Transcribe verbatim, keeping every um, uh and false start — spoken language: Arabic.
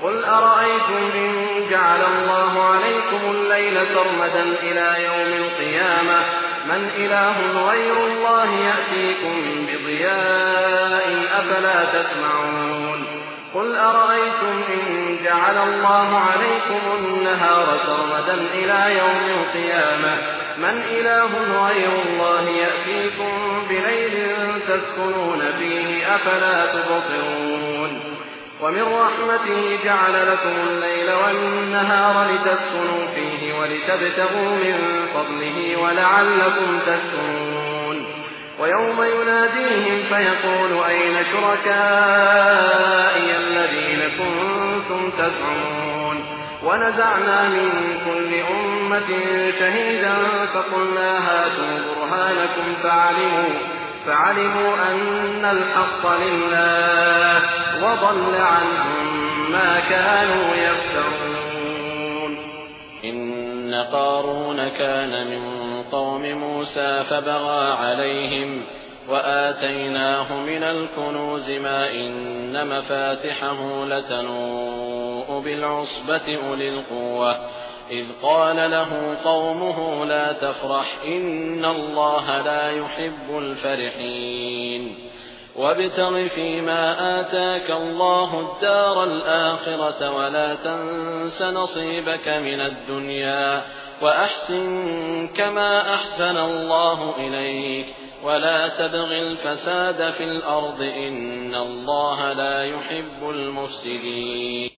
قل أرأيتم إن جعل الله عليكم الليل سرمدا إلى يوم القيامة من إله غير الله يأتيكم بضياء أفلا تسمعون قل أرأيتم إن جعل الله عليكم النهار سرمدا إلى يوم القيامة من إله غير الله يأتيكم بليل تسكنون فيه أفلا تبصرون ومن رحمته جعل لكم الليل والنهار لتسكنوا فيه ولتبتغوا من فضله ولعلكم تشكرون ويوم يناديهم فيقول أين شركائي الذين كنتم تزعمون ونزعنا من كل أمة شهيدا فقلنا هاتوا برهانكم فعلموا فعلموا أن الحق لله وضل عنهم ما كانوا يفترون. إن قارون كان من قوم موسى فبغى عليهم وآتيناه من الكنوز ما إن مفاتحه لتنوء بالعصبة أولي القوة إذ قال له قومه لا تفرح إن الله لا يحب الفرحين وابتغ فيما آتاك الله الدار الآخرة ولا تنس نصيبك من الدنيا وأحسن كما أحسن الله إليك ولا تبغ الفساد في الأرض إن الله لا يحب المفسدين.